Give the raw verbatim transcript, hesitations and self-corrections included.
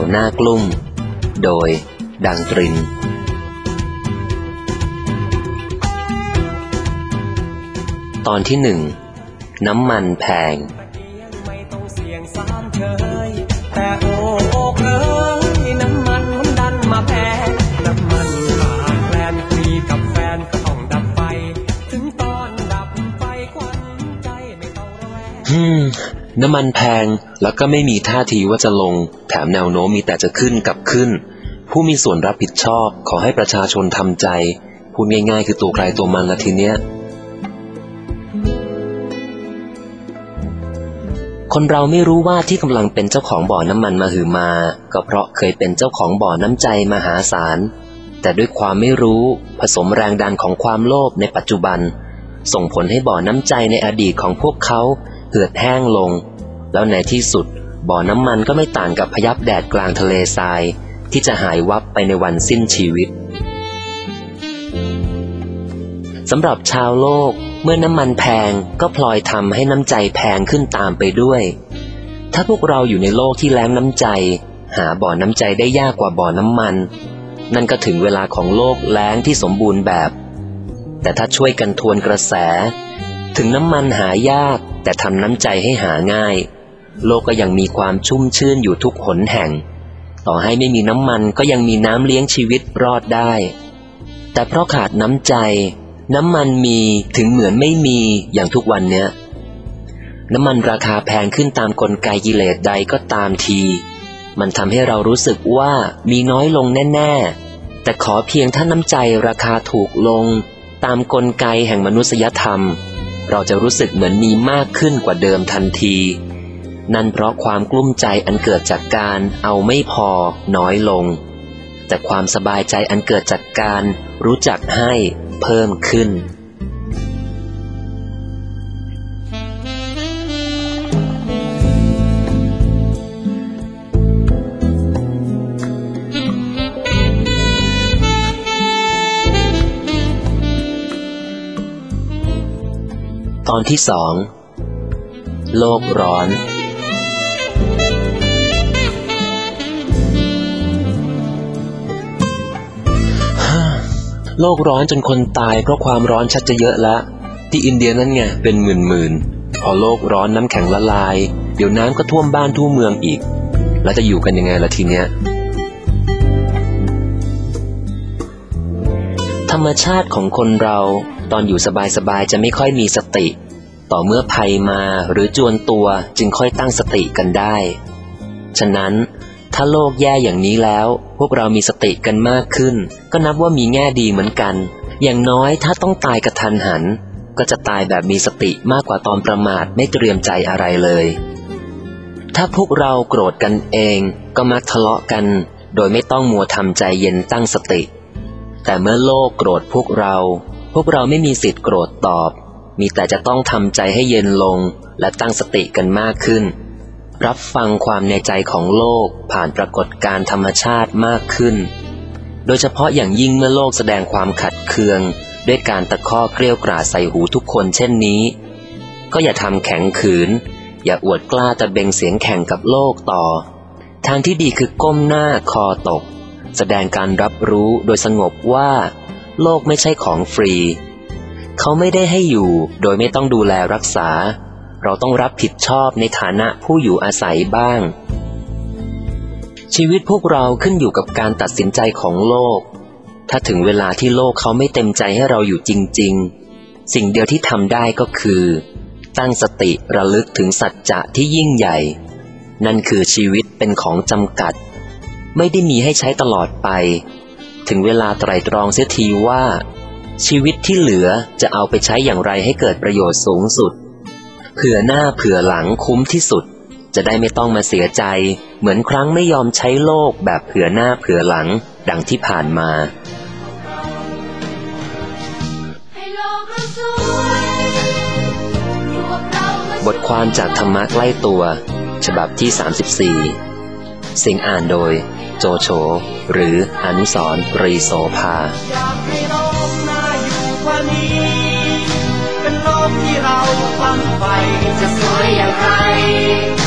หน้ากลุ่มโดยดังตรินตอนที่หนึ่งน้ำมันแพงแต่โอ้โอ้เอ้ยน้ำมันมันดันมาแพงน้ำมันขาดแคลนคุยกับแฟนก็ต้องดับไฟถึงตอนดับไฟควันใจไม่ต้องระแวงฮึมน้ำมันแพงแล้วก็ไม่มีท่าทีว่าจะลงแถมแนวโน้มมีแต่จะขึ้นกับขึ้นผู้มีส่วนรับผิดชอบขอให้ประชาชนทำใจพูดง่ายๆคือตัวใครตัวมันละทีเนี้ยคนเราไม่รู้ว่าที่กำลังเป็นเจ้าของบ่อน้ำมันมหึมาก็เพราะเคยเป็นเจ้าของบ่อน้ำใจมหาศาลแต่ด้วยความไม่รู้ผสมแรงดันของความโลภในปัจจุบันส่งผลให้บ่อน้ำใจในอดีตของพวกเขาเหือดแห้งลงแล้วในที่สุดบ่อน้ำมันก็ไม่ต่างกับพยับแดดกลางทะเลทรายที่จะหายวับไปในวันสิ้นชีวิตสำหรับชาวโลกเมื่อน้ำมันแพงก็พลอยทำให้น้ำใจแพงขึ้นตามไปด้วยถ้าพวกเราอยู่ในโลกที่แล้งน้ำใจหาบ่อน้ำใจได้ยากกว่าบ่อน้ำมันนั่นก็ถึงเวลาของโลกแล้งที่สมบูรณ์แบบแต่ถ้าช่วยกันทวนกระแสถึงน้ำมันหายากแต่ทำน้ำใจให้หาง่ายโลกก็ยังมีความชุ่มชื่นอยู่ทุกหนแห่งต่อให้ไม่มีน้ำมันก็ยังมีน้ำเลี้ยงชีวิตรอดได้แต่เพราะขาดน้ำใจน้ำมันมีถึงเหมือนไม่มีอย่างทุกวันเนี้ยน้ำมันราคาแพงขึ้นตามกลไกกิเลสใดก็ตามทีมันทำให้เรารู้สึกว่ามีน้อยลงแน่ๆแต่ขอเพียงถ้าน้ำใจราคาถูกลงตามกลไกแห่งมนุษยธรรมเราจะรู้สึกเหมือนมีมากขึ้นกว่าเดิมทันทีนั่นเพราะความกลุ้มใจอันเกิดจากการเอาไม่พอน้อยลงแต่ความสบายใจอันเกิดจากการรู้จักให้เพิ่มขึ้นตอนที่สองโลกร้อนโลกร้อนจนคนตายเพราะความร้อนชักจะเยอะละที่อินเดียนั่นไงเป็นหมื่นๆพอโลกร้อนน้ำแข็งละลายเดี๋ยวน้ำก็ท่วมบ้านท่วมเมืองอีกแล้วจะอยู่กันยังไงล่ะทีเนี้ยธรรมชาติของคนเราตอนอยู่สบายๆจะไม่ค่อยมีสติต่อเมื่อภัยมาหรือจวนตัวจึงค่อยตั้งสติกันได้ฉะนั้นถ้าโลกแย่อย่างนี้แล้วพวกเรามีสติกันมากขึ้นก็นับว่ามีแง่ดีเหมือนกันอย่างน้อยถ้าต้องตายกระทันหันก็จะตายแบบมีสติมากกว่าตอนประมาทไม่เตรียมใจอะไรเลยถ้าพวกเราโกรธกันเองก็มักทะเลาะกันโดยไม่ต้องมัวทำใจเย็นตั้งสติแต่เมื่อโลกโกรธพวกเราพวกเราไม่มีสิทธิ์โกรธตอบมีแต่จะต้องทำใจให้เย็นลงและตั้งสติกันมากขึ้นรับฟังความในใจของโลกผ่านปรากฏการณ์ธรรมชาติมากขึ้นโดยเฉพาะอย่างยิ่งเมื่อโลกแสดงความขัดเคืองด้วยการตะคอกเกรี้ยวกราดใส่หูทุกคนเช่นนี้ก็อย่าทำแข็งขืนอย่าอวดกล้าตะเบงเสียงแข่งกับโลกต่อทางที่ดีคือก้มหน้าคอตกแสดงการรับรู้โดยสงบว่าโลกไม่ใช่ของฟรีเขาไม่ได้ให้อยู่โดยไม่ต้องดูแลรักษาเราต้องรับผิดชอบในฐานะผู้อยู่อาศัยบ้างชีวิตพวกเราขึ้นอยู่กับการตัดสินใจของโลกถ้าถึงเวลาที่โลกเขาไม่เต็มใจให้เราอยู่จริงๆสิ่งเดียวที่ทำได้ก็คือตั้งสติระลึกถึงสัจจะที่ยิ่งใหญ่นั่นคือชีวิตเป็นของจำกัดไม่ได้มีให้ใช้ตลอดไปถึงเวลาไตร่ตรองเสียทีว่าชีวิตที่เหลือจะเอาไปใช้อย่างไรให้เกิดประโยชน์สูงสุดเผื่อหน้าเผื่อหลังคุ้มที่สุดจะได้ไม่ต้องมาเสียใจเหมือนครั้งไม่ยอมใช้โลกแบบเผื่อหน้าเผื่อหลังดังที่ผ่านมาบทความจากธรรมะใกล้ตัวฉบับที่สามสิบสี่เสียงอ่านโดยโจโฉหรืออนุสรณ์ ปรีโสภาอยากให้โลกน่าอยู่กว่านี้เป็นโลกที่เราฝันใฝ่จะสวยอย่างไร